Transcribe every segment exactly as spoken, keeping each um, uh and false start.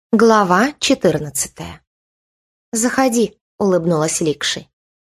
Глава четырнадцатая. «Заходи», — улыбнулась Ликши.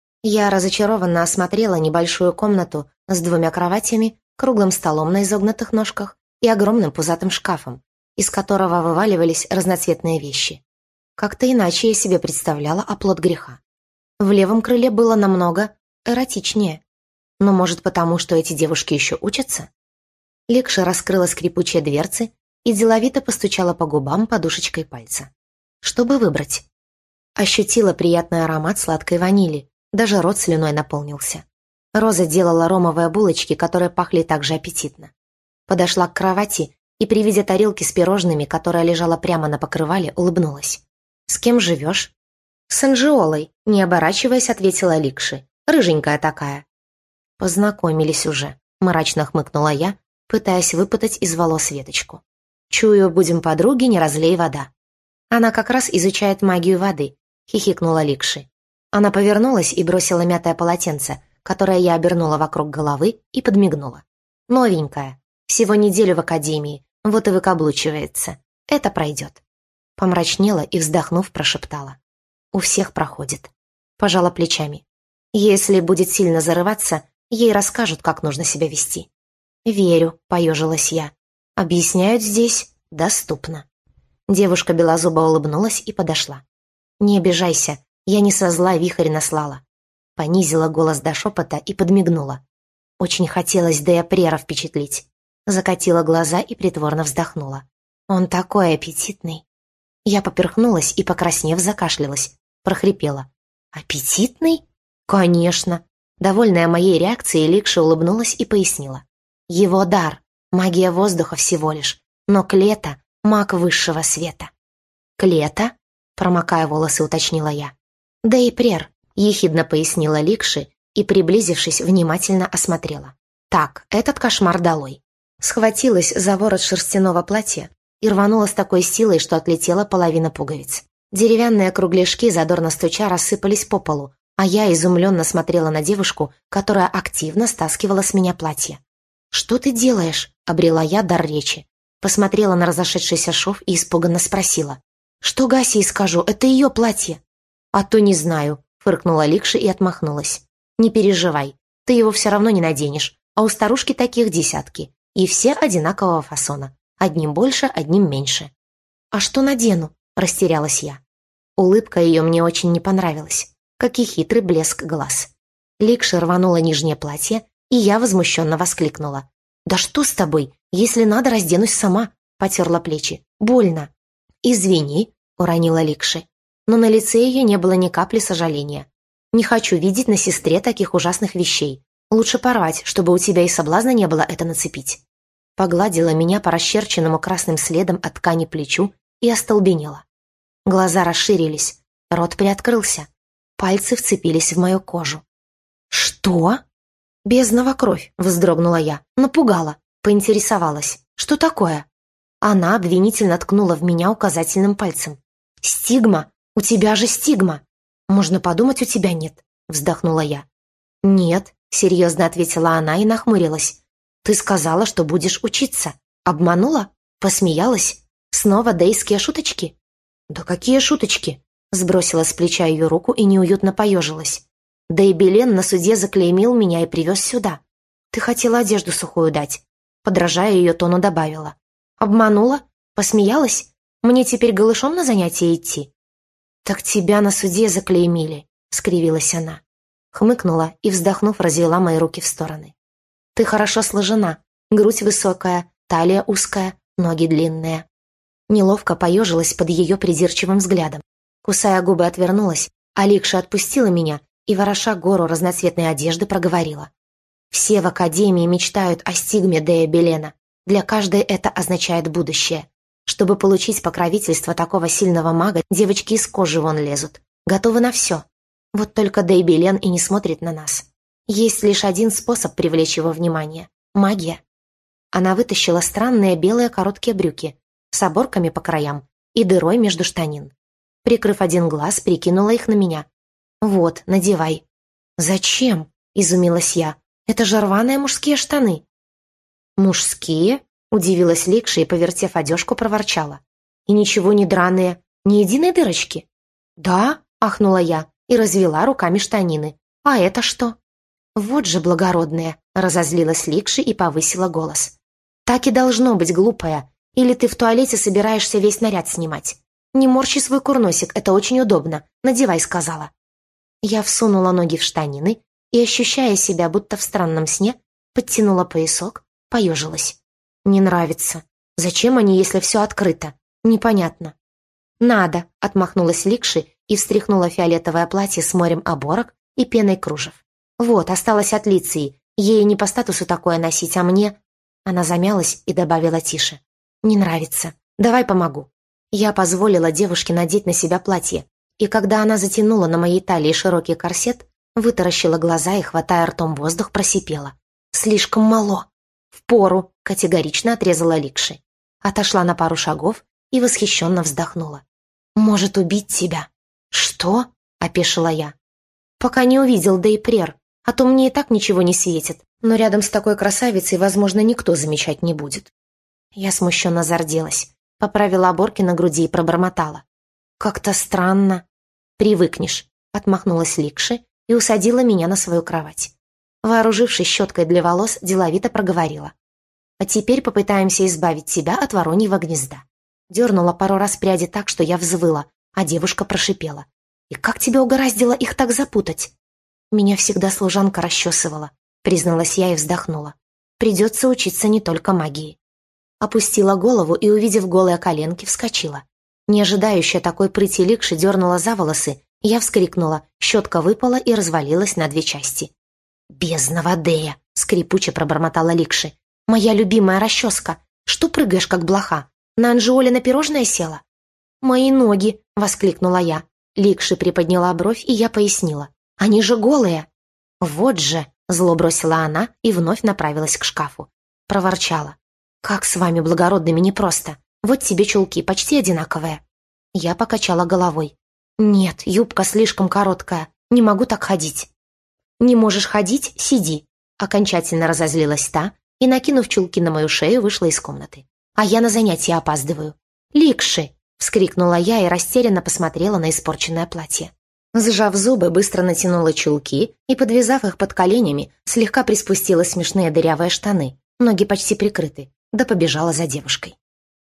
Я разочарованно осмотрела небольшую комнату с двумя кроватями, круглым столом на изогнутых ножках и огромным пузатым шкафом, из которого вываливались разноцветные вещи. Как-то иначе я себе представляла оплот греха. В левом крыле было намного эротичнее. Но, может, потому, что эти девушки еще учатся? Ликши раскрыла скрипучие дверцы и деловито постучала по губам подушечкой пальца. Чтобы выбрать. Ощутила приятный аромат сладкой ванили, даже рот слюной наполнился. Роза делала ромовые булочки, которые пахли так же аппетитно. Подошла к кровати и при виде тарелки с пирожными, которая лежала прямо на покрывале, улыбнулась. «С кем живешь?» «С Анжиолой», — не оборачиваясь, ответила Ликши. «Рыженькая такая». «Познакомились уже», — мрачно хмыкнула я, пытаясь выпутать из волос веточку. «Чую, будем подруги, не разлей вода». «Она как раз изучает магию воды», — хихикнула Ликши. Она повернулась и бросила мятое полотенце, которое я обернула вокруг головы, и подмигнула. «Новенькая. Всего неделю в академии, вот и выкаблучивается. Это пройдет». Помрачнела и, вздохнув, прошептала. «У всех проходит». Пожала плечами. «Если будет сильно зарываться, ей расскажут, как нужно себя вести». «Верю», — поежилась я. «Объясняют здесь доступно». Девушка белозубо улыбнулась и подошла. «Не обижайся, я не со зла вихрь наслала». Понизила голос до шепота и подмигнула. Очень хотелось Деопрера впечатлить. Закатила глаза и притворно вздохнула. «Он такой аппетитный». Я поперхнулась и, покраснев, закашлялась. Прохрипела. «Аппетитный?» «Конечно». Довольная моей реакцией, Ликша улыбнулась и пояснила. «Его дар. Магия воздуха всего лишь, но Клета — маг высшего света». «Клета?» — промокая волосы, уточнила я. «Да и Прер», — ехидно пояснила Ликши и, приблизившись, внимательно осмотрела. «Так, этот кошмар долой». Схватилась за ворот шерстяного платья и рванула с такой силой, что отлетела половина пуговиц. Деревянные кругляшки, задорно стуча, рассыпались по полу, а я изумленно смотрела на девушку, которая активно стаскивала с меня платье. «Что ты делаешь?» — обрела я дар речи. Посмотрела на разошедшийся шов и испуганно спросила. «Что Гаси скажу? Это ее платье». «А то не знаю», — фыркнула Ликша и отмахнулась. «Не переживай, ты его все равно не наденешь, а у старушки таких десятки, и все одинакового фасона, одним больше, одним меньше». «А что надену?» — растерялась я. Улыбка ее мне очень не понравилась, как и хитрый блеск глаз. Ликша рванула нижнее платье, и я возмущенно воскликнула. «Да что с тобой? Если надо, разденусь сама», — потерла плечи. «Больно». «Извини», — уронила Ликши. Но на лице ее не было ни капли сожаления. «Не хочу видеть на сестре таких ужасных вещей. Лучше порвать, чтобы у тебя и соблазна не было это нацепить». Погладила меня по расчерченному красным следом от ткани плечу и остолбенела. Глаза расширились, рот приоткрылся, пальцы вцепились в мою кожу. «Что?» «Безднова кровь», — вздрогнула я, напугала, поинтересовалась. «Что такое?» Она обвинительно ткнула в меня указательным пальцем. «Стигма! У тебя же стигма!» «Можно подумать, у тебя нет», — вздохнула я. «Нет», — серьезно ответила она и нахмурилась. «Ты сказала, что будешь учиться. Обманула? Посмеялась? Снова дейские шуточки?» «Да какие шуточки?» — сбросила с плеча ее руку и неуютно поежилась. «Да и Белен на суде заклеймил меня и привез сюда. Ты хотела одежду сухую дать». Подражая ее тону, добавила. «Обманула? Посмеялась? Мне теперь голышом на занятия идти?» «Так тебя на суде заклеймили», — скривилась она. Хмыкнула и, вздохнув, развела мои руки в стороны. «Ты хорошо сложена. Грудь высокая, талия узкая, ноги длинные». Неловко поежилась под ее придирчивым взглядом. Кусая губы, отвернулась, а Ликша отпустила меня и, вороша гору разноцветной одежды, проговорила. «Все в академии мечтают о стигме Дея Белена. Для каждой это означает будущее. Чтобы получить покровительство такого сильного мага, девочки из кожи вон лезут. Готовы на все. Вот только Дей Белен и не смотрит на нас. Есть лишь один способ привлечь его внимание — магия». Она вытащила странные белые короткие брюки с оборками по краям и дырой между штанин. Прикрыв один глаз, прикинула их на меня. «Вот, надевай». «Зачем?» — изумилась я. «Это же рваные мужские штаны». «Мужские?» — удивилась Ликша и, повертев одежку, проворчала. И ничего не драные, ни единой дырочки. «Да?» — ахнула я и развела руками штанины. «А это что?» «Вот же благородная!» — разозлилась Ликши и повысила голос. «Так и должно быть, глупая. Или ты в туалете собираешься весь наряд снимать? Не морщи свой курносик, это очень удобно. Надевай», — сказала. Я всунула ноги в штанины и, ощущая себя будто в странном сне, подтянула поясок, поежилась. «Не нравится. Зачем они, если все открыто? Непонятно». «Надо», — отмахнулась Ликши и встряхнула фиолетовое платье с морем оборок и пеной кружев. «Вот, осталось от Лиции. Ей не по статусу такое носить, а мне...» Она замялась и добавила тише. «Не нравится. Давай помогу». Я позволила девушке надеть на себя платье, и когда она затянула на моей талии широкий корсет, вытаращила глаза и, хватая ртом воздух, просипела. «Слишком мало». «Впору», — категорично отрезала Ликши. Отошла на пару шагов и восхищенно вздохнула. «Может убить тебя». «Что?» — опешила я. «Пока не увидел Дейпрер, а то мне и так ничего не светит, но рядом с такой красавицей, возможно, никто замечать не будет». Я смущенно зарделась, поправила оборки на груди и пробормотала. «Как-то странно». «Привыкнешь», — отмахнулась Ликши и усадила меня на свою кровать. Вооружившись щеткой для волос, деловито проговорила. «А теперь попытаемся избавить тебя от вороньего гнезда». Дернула пару раз пряди так, что я взвыла, а девушка прошипела. «И как тебя угораздило их так запутать?» «Меня всегда служанка расчесывала», — призналась я и вздохнула. «Придется учиться не только магии». Опустила голову и, увидев голые коленки, вскочила. Не ожидающая такой прыти Ликши дернула за волосы, я вскрикнула, щетка выпала и развалилась на две части. «Бездна Вадея!» — скрипуче пробормотала Ликши. «Моя любимая расческа! Что прыгаешь, как блоха? На Анжиоле на пирожное села?» «Мои ноги!» — воскликнула я. Ликши приподняла бровь, и я пояснила. «Они же голые!» «Вот же!» — зло бросила она и вновь направилась к шкафу. Проворчала. «Как с вами, благородными, непросто. Вот тебе чулки, почти одинаковые». Я покачала головой. «Нет, юбка слишком короткая. Не могу так ходить». «Не можешь ходить? Сиди». Окончательно разозлилась та и, накинув чулки на мою шею, вышла из комнаты. «А я на занятия опаздываю». «Ликши!» — вскрикнула я и растерянно посмотрела на испорченное платье. Сжав зубы, быстро натянула чулки и, подвязав их под коленями, слегка приспустила смешные дырявые штаны, ноги почти прикрыты, да побежала за девушкой.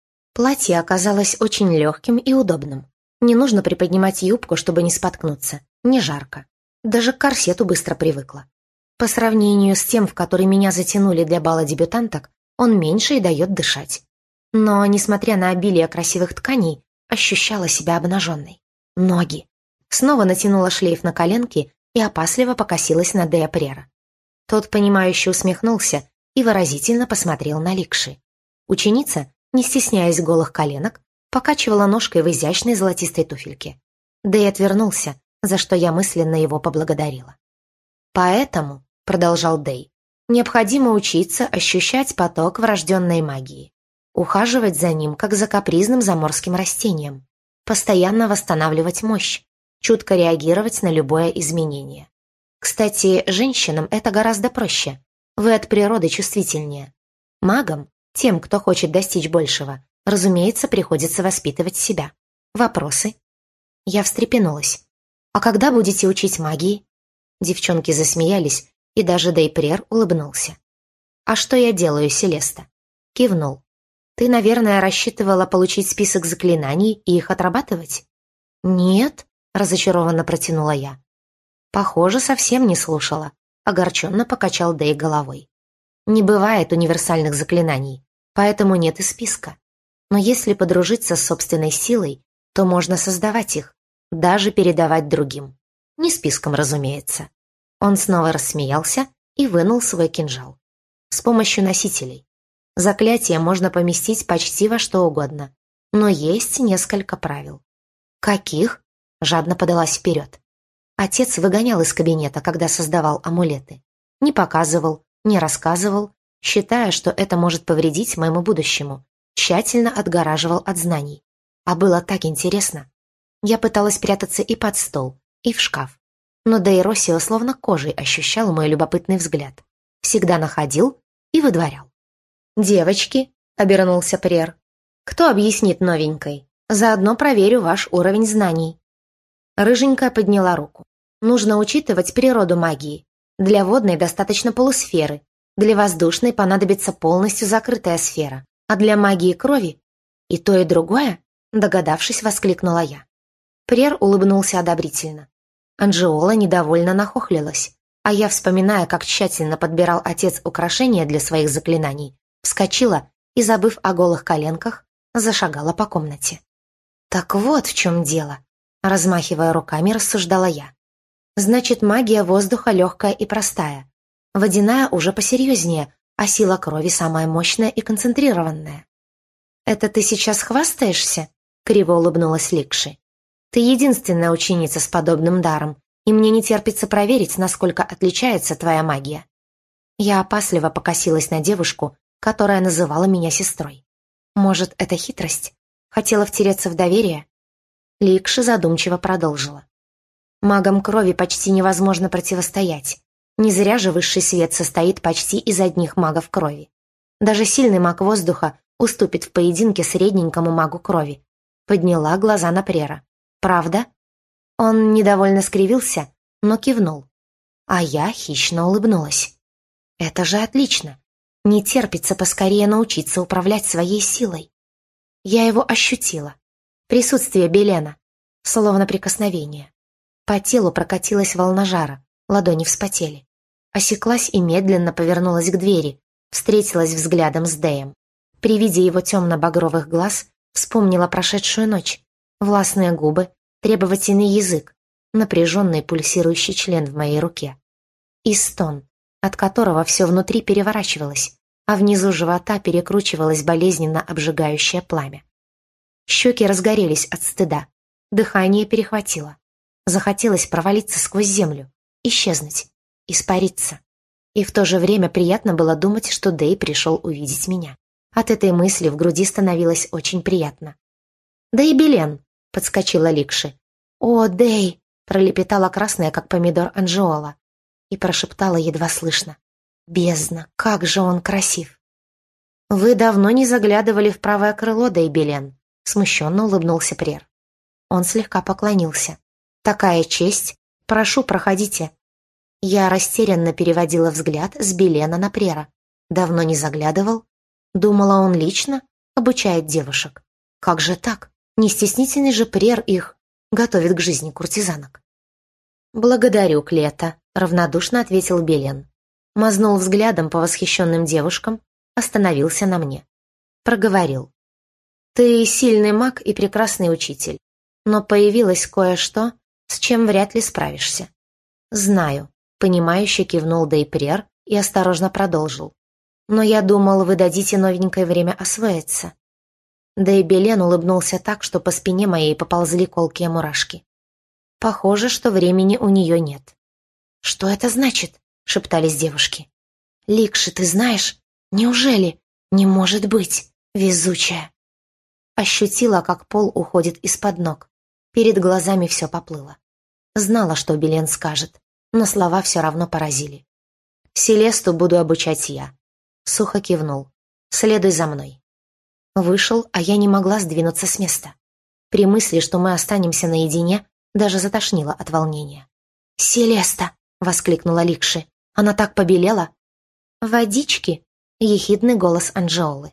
Платье оказалось очень легким и удобным. Не нужно приподнимать юбку, чтобы не споткнуться. Не жарко. Даже к корсету быстро привыкла. По сравнению с тем, в который меня затянули для бала дебютанток, он меньше и дает дышать. Но, несмотря на обилие красивых тканей, ощущала себя обнаженной. Ноги. Снова натянула шлейф на коленки и опасливо покосилась на Дея Прера. Тот, понимающе усмехнулся и выразительно посмотрел на Ликши. Ученица, не стесняясь голых коленок, покачивала ножкой в изящной золотистой туфельке. Дэй отвернулся, за что я мысленно его поблагодарила. «Поэтому», — продолжал Дэй, — «необходимо учиться ощущать поток врожденной магии, ухаживать за ним, как за капризным заморским растением, постоянно восстанавливать мощь, чутко реагировать на любое изменение. Кстати, женщинам это гораздо проще. Вы от природы чувствительнее. Магам, тем, кто хочет достичь большего, разумеется, приходится воспитывать себя. Вопросы?» Я встрепенулась. «А когда будете учить магии?» Девчонки засмеялись, и даже Дейпрер улыбнулся. «А что я делаю, Селеста?» Кивнул. «Ты, наверное, рассчитывала получить список заклинаний и их отрабатывать?» «Нет», — разочарованно протянула я. «Похоже, совсем не слушала», — огорченно покачал Дэй головой. «Не бывает универсальных заклинаний, поэтому нет и списка. Но если подружиться с собственной силой, то можно создавать их, даже передавать другим. Не списком, разумеется». Он снова рассмеялся и вынул свой кинжал. «С помощью носителей. Заклятие можно поместить почти во что угодно, но есть несколько правил». «Каких?» — жадно подалась вперед. Отец выгонял из кабинета, когда создавал амулеты. Не показывал, не рассказывал, считая, что это может повредить моему будущему. Тщательно отгораживал от знаний. А было так интересно. Я пыталась прятаться и под стол, и в шкаф. Но Дейросио словно кожей ощущал мой любопытный взгляд. Всегда находил и выдворял. «Девочки», — обернулся Прер, — «кто объяснит новенькой, Заодно проверю ваш уровень знаний». Рыженькая подняла руку. «Нужно учитывать природу магии. Для водной достаточно полусферы, для воздушной понадобится полностью закрытая сфера, а для магии крови и то, и другое», догадавшись, воскликнула я. Прер улыбнулся одобрительно. Анжеола недовольно нахохлилась, а я, вспоминая, как тщательно подбирал отец украшения для своих заклинаний, вскочила и, забыв о голых коленках, зашагала по комнате. «Так вот в чем дело», — размахивая руками, рассуждала я. «Значит, магия воздуха легкая и простая. Водяная уже посерьезнее, а сила крови самая мощная и концентрированная». «Это ты сейчас хвастаешься?» — криво улыбнулась Ликши. «Ты единственная ученица с подобным даром, и мне не терпится проверить, насколько отличается твоя магия». Я опасливо покосилась на девушку, которая называла меня сестрой. Может, это хитрость? Хотела втереться в доверие? Ликши задумчиво продолжила. Магам крови почти невозможно противостоять. Не зря же высший свет состоит почти из одних магов крови. Даже сильный маг воздуха уступит в поединке средненькому магу крови. Подняла глаза на Прера. «Правда?» Он недовольно скривился, но кивнул. А я хищно улыбнулась. «Это же отлично! Не терпится поскорее научиться управлять своей силой». Я его ощутила. Присутствие Белена, словно прикосновение. По телу прокатилась волна жара, ладони вспотели. Осеклась и медленно повернулась к двери, встретилась взглядом с Дэем. При виде его темно-багровых глаз вспомнила прошедшую ночь. Властные губы, требовательный язык, напряженный пульсирующий член в моей руке. И стон, от которого все внутри переворачивалось, а внизу живота перекручивалось болезненно обжигающее пламя. Щеки разгорелись от стыда, дыхание перехватило. Захотелось провалиться сквозь землю, исчезнуть, испариться. И в то же время приятно было думать, что Дэй пришел увидеть меня. От этой мысли в груди становилось очень приятно. «Да и Белен!» — подскочила Ликши. «О, Дэй!» — пролепетала красная, как помидор, Анжеола. И прошептала едва слышно. «Бездна, как же он красив!» «Вы давно не заглядывали в правое крыло, Дэй Белен», — смущенно улыбнулся Прер. Он слегка поклонился. «Такая честь! Прошу, проходите!» Я растерянно переводила взгляд с Белена на Прера. Давно не заглядывал. Думала, он лично обучает девушек. Как же так? Не стеснительный же Прер их готовит к жизни куртизанок. «Благодарю, Клета», — равнодушно ответил Белен. Мазнул взглядом по восхищенным девушкам, остановился на мне. Проговорил. «Ты сильный маг и прекрасный учитель, но появилось кое-что, с чем вряд ли справишься». «Знаю», — понимающе кивнул Дейпрер и осторожно продолжил. «Но я думал, вы дадите новенькое время освоиться». Дейбелен улыбнулся так, что по спине моей поползли колкие мурашки. «Похоже, что времени у нее нет». «Что это значит?» — шептались девушки. «Ликши, ты знаешь? Неужели? Не может быть! Везучая!» Ощутила, как пол уходит из-под ног. Перед глазами все поплыло. Знала, что Белен скажет, но слова все равно поразили. «Селесту буду обучать я», — сухо кивнул. «Следуй за мной». Вышел, а я не могла сдвинуться с места. При мысли, что мы останемся наедине, даже затошнило от волнения. «Селеста!» — воскликнула Ликши. «Она так побелела!» «Водички!» — ехидный голос Анжеолы.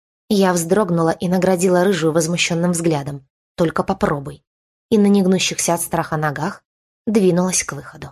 Я вздрогнула и наградила рыжую возмущенным взглядом. «Только попробуй!» И на негнущихся от страха ногах двинулась к выходу.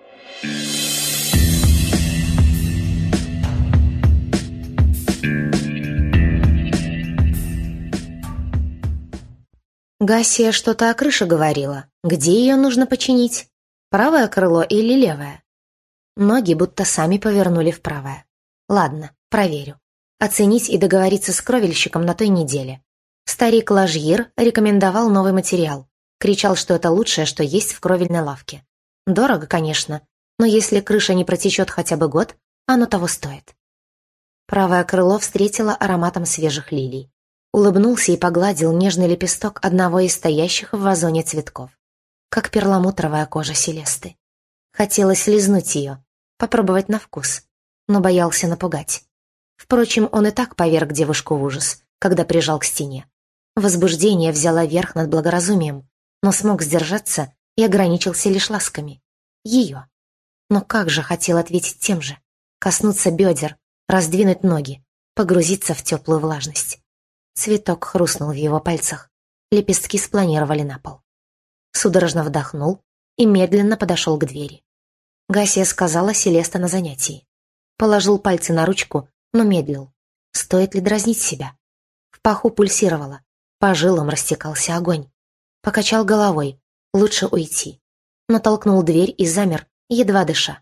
Гассия что-то о крыше говорила. Где ее нужно починить? Правое крыло или левое? Ноги будто сами повернули в правое. Ладно, проверю. Оценить и договориться с кровельщиком на той неделе. Старик Лажьир рекомендовал новый материал. Кричал, что это лучшее, что есть в кровельной лавке. Дорого, конечно, но если крыша не протечет хотя бы год, оно того стоит. Правое крыло встретило ароматом свежих лилий. Улыбнулся и погладил нежный лепесток одного из стоящих в вазоне цветков. Как перламутровая кожа Селесты. Хотелось лизнуть ее, попробовать на вкус, но боялся напугать. Впрочем, он и так поверг девушку в ужас, когда прижал к стене. Возбуждение взяло верх над благоразумием, но смог сдержаться и ограничился лишь ласками. Ее. Но как же хотел ответить тем же. Коснуться бедер, раздвинуть ноги, погрузиться в теплую влажность. Цветок хрустнул в его пальцах. Лепестки спланировали на пол. Судорожно вдохнул и медленно подошел к двери. Гасия сказала Селеста на занятии. Положил пальцы на ручку, но медлил. Стоит ли дразнить себя? В паху пульсировало, по жилам растекался огонь. Покачал головой, лучше уйти. Но толкнул дверь и замер, едва дыша.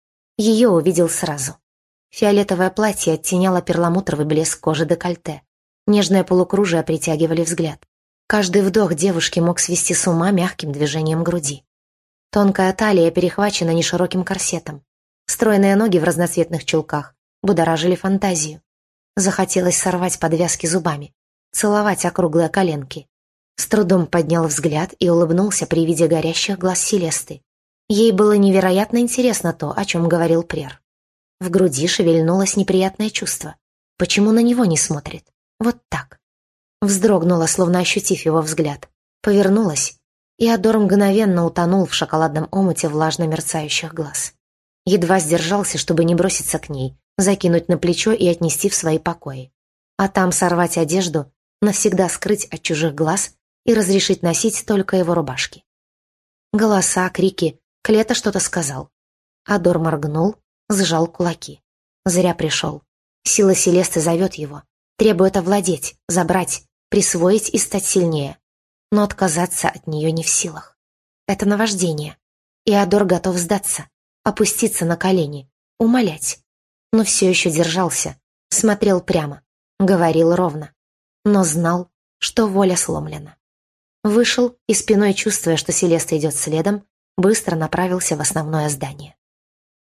Ее увидел сразу. Фиолетовое платье оттеняло перламутровый блеск кожи декольте. Нежное полукружие притягивали взгляд. Каждый вдох девушки мог свести с ума мягким движением груди. Тонкая талия перехвачена нешироким корсетом. Стройные ноги в разноцветных чулках будоражили фантазию. Захотелось сорвать подвязки зубами, целовать округлые коленки. С трудом поднял взгляд и улыбнулся при виде горящих глаз Селесты. Ей было невероятно интересно то, о чем говорил Прер. В груди шевельнулось неприятное чувство. Почему на него не смотрит? Вот так. Вздрогнула, словно ощутив его взгляд. Повернулась, и Адор мгновенно утонул в шоколадном омуте влажно мерцающих глаз. Едва сдержался, чтобы не броситься к ней, закинуть на плечо и отнести в свои покои. А там сорвать одежду, навсегда скрыть от чужих глаз и разрешить носить только его рубашки. Голоса, крики, Клета что-то сказал. Адор моргнул, сжал кулаки. Зря пришел. Сила Селесты зовет его, требует овладеть, забрать, присвоить и стать сильнее. Но отказаться от нее не в силах. Это наваждение. И Адор готов сдаться, опуститься на колени, умолять. Но все еще держался, смотрел прямо, говорил ровно. Но знал, что воля сломлена. Вышел и, спиной чувствуя, что Селеста идет следом, быстро направился в основное здание.